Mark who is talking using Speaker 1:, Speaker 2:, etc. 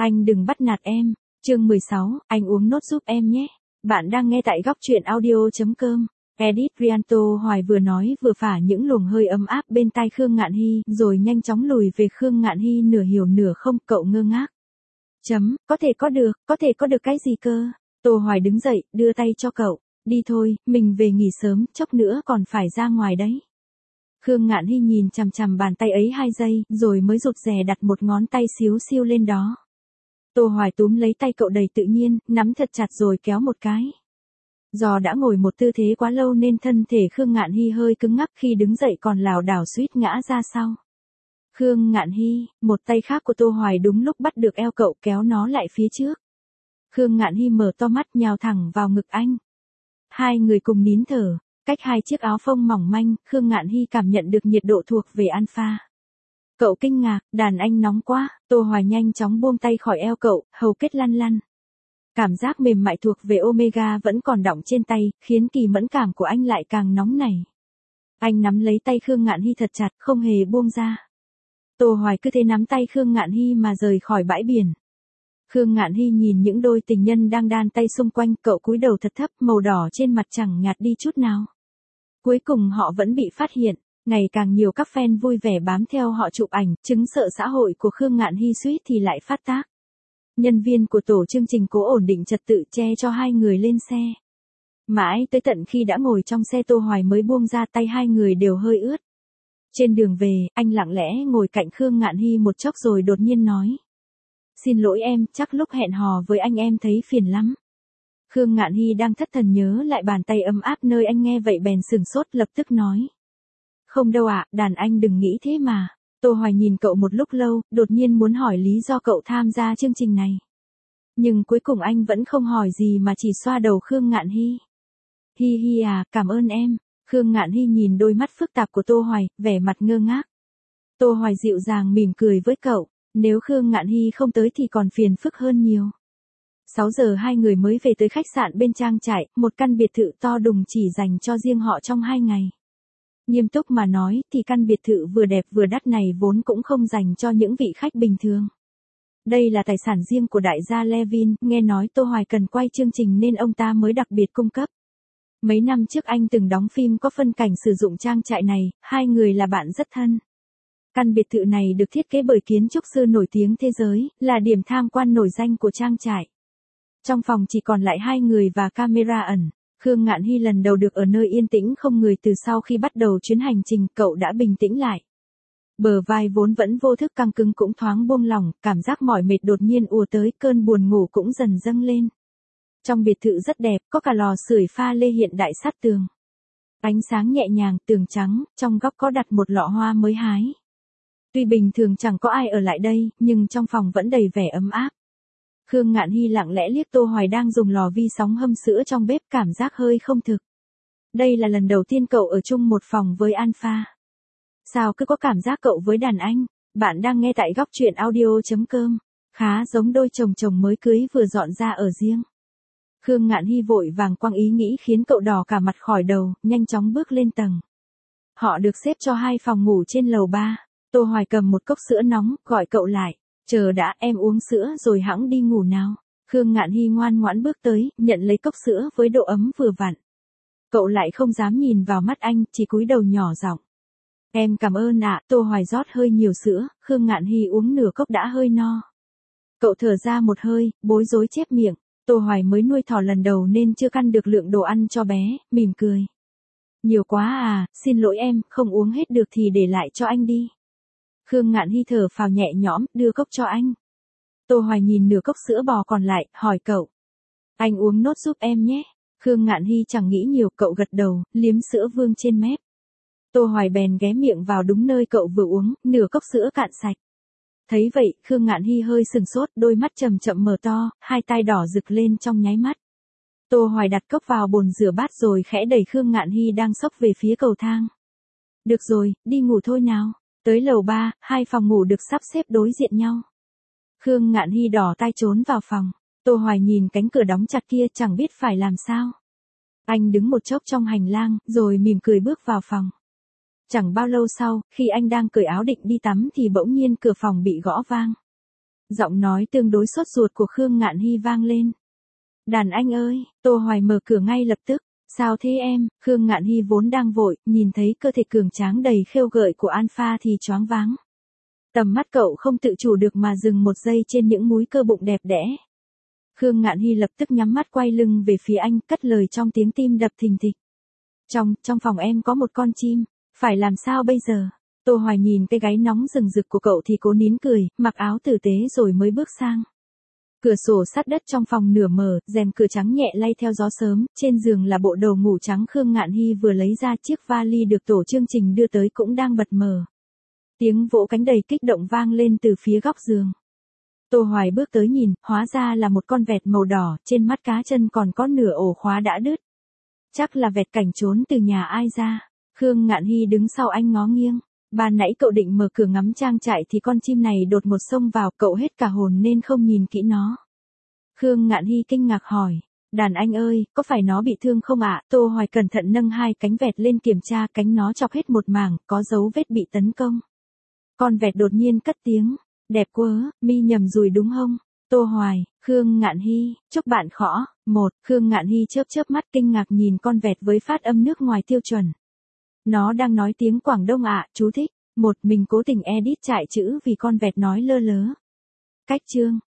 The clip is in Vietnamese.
Speaker 1: Anh đừng bắt nạt em. Chương 16, anh uống nốt giúp em nhé. Bạn đang nghe tại góc truyện audio.com. Edit Rianto Hoài vừa nói vừa phả những luồng hơi ấm áp bên tai Khương Ngạn Hy, rồi nhanh chóng lùi về. Khương Ngạn Hy nửa hiểu nửa không, cậu ngơ ngác. Có thể có được cái gì cơ? Tô Hoài đứng dậy, đưa tay cho cậu. Đi thôi, mình về nghỉ sớm, chốc nữa còn phải ra ngoài đấy. Khương Ngạn Hy nhìn chằm chằm bàn tay ấy 2 giây, rồi mới rụt rè đặt một ngón tay xíu xiu lên đó. Tô Hoài túm lấy tay cậu đầy tự nhiên, nắm thật chặt rồi kéo một cái. Do đã ngồi một tư thế quá lâu nên thân thể Khương Ngạn Hy hơi cứng ngắc, khi đứng dậy còn lảo đảo suýt ngã ra sau. Khương Ngạn Hy, một tay khác của Tô Hoài đúng lúc bắt được eo cậu, kéo nó lại phía trước. Khương Ngạn Hy mở to mắt nhào thẳng vào ngực anh. Hai người cùng nín thở, cách 2 chiếc áo phông mỏng manh, Khương Ngạn Hy cảm nhận được nhiệt độ thuộc về alpha. Cậu kinh ngạc, đàn anh nóng quá. Tô Hoài nhanh chóng buông tay khỏi eo cậu, hầu kết lăn lăn. Cảm giác mềm mại thuộc về omega vẫn còn đọng trên tay, khiến kỳ mẫn cảm của anh lại càng nóng nảy. Anh nắm lấy tay Khương Ngạn Hy thật chặt, không hề buông ra. Tô Hoài cứ thế nắm tay Khương Ngạn Hy mà rời khỏi bãi biển. Khương Ngạn Hy nhìn những đôi tình nhân đang đan tay xung quanh, cậu cúi đầu thật thấp, màu đỏ trên mặt chẳng nhạt đi chút nào. Cuối cùng họ vẫn bị phát hiện, ngày càng nhiều các fan vui vẻ bám theo họ chụp ảnh, chứng sợ xã hội của Khương Ngạn Hy suýt thì lại phát tác. Nhân viên của tổ chương trình cố ổn định trật tự che cho hai người lên xe. Mãi tới tận khi đã ngồi trong xe Tô Hoài mới buông ra tay, hai người đều hơi ướt. Trên đường về, anh lặng lẽ ngồi cạnh Khương Ngạn Hy một chốc rồi đột nhiên nói. Xin lỗi em, chắc lúc hẹn hò với anh em thấy phiền lắm. Khương Ngạn Hy đang thất thần nhớ lại bàn tay ấm áp nơi anh, nghe vậy bèn sửng sốt, lập tức nói. Không đâu ạ, đàn anh đừng nghĩ thế mà. Tô Hoài nhìn cậu một lúc lâu, đột nhiên muốn hỏi lý do cậu tham gia chương trình này. Nhưng cuối cùng anh vẫn không hỏi gì mà chỉ xoa đầu Khương Ngạn Hy. Hi hi à, cảm ơn em. Khương Ngạn Hy nhìn đôi mắt phức tạp của Tô Hoài, vẻ mặt ngơ ngác. Tô Hoài dịu dàng mỉm cười với cậu. Nếu Khương Ngạn Hy không tới thì còn phiền phức hơn nhiều. 6 giờ hai người mới về tới khách sạn bên trang trại, một căn biệt thự to đùng chỉ dành cho riêng họ trong 2 ngày. Nghiêm túc mà nói thì căn biệt thự vừa đẹp vừa đắt này vốn cũng không dành cho những vị khách bình thường. Đây là tài sản riêng của đại gia Levin, nghe nói Tô Hoài cần quay chương trình nên ông ta mới đặc biệt cung cấp. Mấy năm trước anh từng đóng phim có phân cảnh sử dụng trang trại này, hai người là bạn rất thân. Căn biệt thự này được thiết kế bởi kiến trúc sư nổi tiếng thế giới, là điểm tham quan nổi danh của trang trại. Trong phòng chỉ còn lại 2 người và camera ẩn. Khương Ngạn Hy lần đầu được ở nơi yên tĩnh không người. Từ sau khi bắt đầu chuyến hành trình, cậu đã bình tĩnh lại. Bờ vai vốn vẫn vô thức căng cứng cũng thoáng buông lỏng, cảm giác mỏi mệt đột nhiên ùa tới, cơn buồn ngủ cũng dần dâng lên. Trong biệt thự rất đẹp, có cả lò sưởi pha lê hiện đại sát tường. Ánh sáng nhẹ nhàng, tường trắng, trong góc có đặt một lọ hoa mới hái. Tuy bình thường chẳng có ai ở lại đây, nhưng trong phòng vẫn đầy vẻ ấm áp. Khương Ngạn Hy lặng lẽ liếc Tô Hoài đang dùng lò vi sóng hâm sữa trong bếp, cảm giác hơi không thực. Đây là lần đầu tiên cậu ở chung một phòng với Alpha. Sao cứ có cảm giác cậu với đàn anh? Bạn đang nghe tại góc truyện audio.com. Khá giống đôi chồng chồng mới cưới vừa dọn ra ở riêng. Khương Ngạn Hy vội vàng quăng ý nghĩ khiến cậu đỏ cả mặt khỏi đầu, nhanh chóng bước lên tầng. Họ được xếp cho 2 phòng ngủ trên lầu 3. Tô Hoài cầm một cốc sữa nóng, gọi cậu lại. Chờ đã, em uống sữa rồi hẵng đi ngủ nào. Khương Ngạn Hy ngoan ngoãn bước tới, nhận lấy cốc sữa với độ ấm vừa vặn. Cậu lại không dám nhìn vào mắt anh, chỉ cúi đầu nhỏ giọng. Em cảm ơn ạ. Tô Hoài rót hơi nhiều sữa, Khương Ngạn Hy uống nửa cốc đã hơi no. Cậu thở ra một hơi, bối rối chép miệng. Tô Hoài mới nuôi thỏ lần đầu nên chưa căn được lượng đồ ăn cho bé, mỉm cười. Nhiều quá à, xin lỗi em, không uống hết được thì để lại cho anh đi. Khương Ngạn Hy thở phào nhẹ nhõm, đưa cốc cho anh. Tô Hoài nhìn nửa cốc sữa bò còn lại, hỏi cậu. Anh uống nốt giúp em nhé. Khương Ngạn Hy chẳng nghĩ nhiều, cậu gật đầu, liếm sữa vương trên mép. Tô Hoài bèn ghé miệng vào đúng nơi cậu vừa uống, nửa cốc sữa cạn sạch. Thấy vậy, Khương Ngạn Hy hơi sừng sốt, đôi mắt chậm chậm mở to, hai tai đỏ rực lên trong nháy mắt. Tô Hoài đặt cốc vào bồn rửa bát rồi khẽ đẩy Khương Ngạn Hy đang xốc về phía cầu thang. Được rồi, đi ngủ thôi nào. Tới lầu 3, 2 phòng ngủ được sắp xếp đối diện nhau. Khương Ngạn Hy đỏ tai trốn vào phòng. Tô Hoài nhìn cánh cửa đóng chặt kia chẳng biết phải làm sao. Anh đứng một chốc trong hành lang, rồi mỉm cười bước vào phòng. Chẳng bao lâu sau, khi anh đang cởi áo định đi tắm thì bỗng nhiên cửa phòng bị gõ vang. Giọng nói tương đối sốt ruột của Khương Ngạn Hy vang lên. Đàn anh ơi, Tô Hoài mở cửa ngay lập tức. Sao thế em? Khương Ngạn Hy vốn đang vội, nhìn thấy cơ thể cường tráng đầy khêu gợi của Alpha thì choáng váng. Tầm mắt cậu không tự chủ được mà dừng một giây trên những múi cơ bụng đẹp đẽ. Khương Ngạn Hy lập tức nhắm mắt quay lưng về phía anh, cất lời trong tiếng tim đập thình thịch. Trong phòng em có một con chim, phải làm sao bây giờ? Tô Hoài nhìn cái gáy nóng rừng rực của cậu thì cố nín cười, mặc áo tử tế rồi mới bước sang. Cửa sổ sát đất trong phòng nửa mở, rèm cửa trắng nhẹ lay theo gió sớm, trên giường là bộ đồ ngủ trắng Khương Ngạn Hy vừa lấy ra, chiếc vali được tổ chương trình đưa tới cũng đang bật mở. Tiếng vỗ cánh đầy kích động vang lên từ phía góc giường. Tô Hoài bước tới nhìn, hóa ra là một con vẹt màu đỏ, trên mắt cá chân còn có nửa ổ khóa đã đứt. Chắc là vẹt cảnh trốn từ nhà ai ra. Khương Ngạn Hy đứng sau anh ngó nghiêng. Ban nãy cậu định mở cửa ngắm trang trại thì con chim này đột ngột xông vào, cậu hết cả hồn nên không nhìn kỹ nó. Khương Ngạn Hy kinh ngạc hỏi, đàn anh ơi, có phải nó bị thương không ạ? Tô Hoài cẩn thận nâng hai cánh vẹt lên kiểm tra, cánh nó chọc hết một mảng, có dấu vết bị tấn công. Con vẹt đột nhiên cất tiếng, đẹp quá, mi nhầm rồi đúng không? Tô Hoài, Khương Ngạn Hy, chúc bạn khỏ. Khương Ngạn Hy chớp mắt kinh ngạc nhìn con vẹt với phát âm nước ngoài tiêu chuẩn. Nó đang nói tiếng Quảng Đông ạ, chú thích. Mình cố tình edit chạy chữ vì con vẹt nói lơ lớ. Cách chương.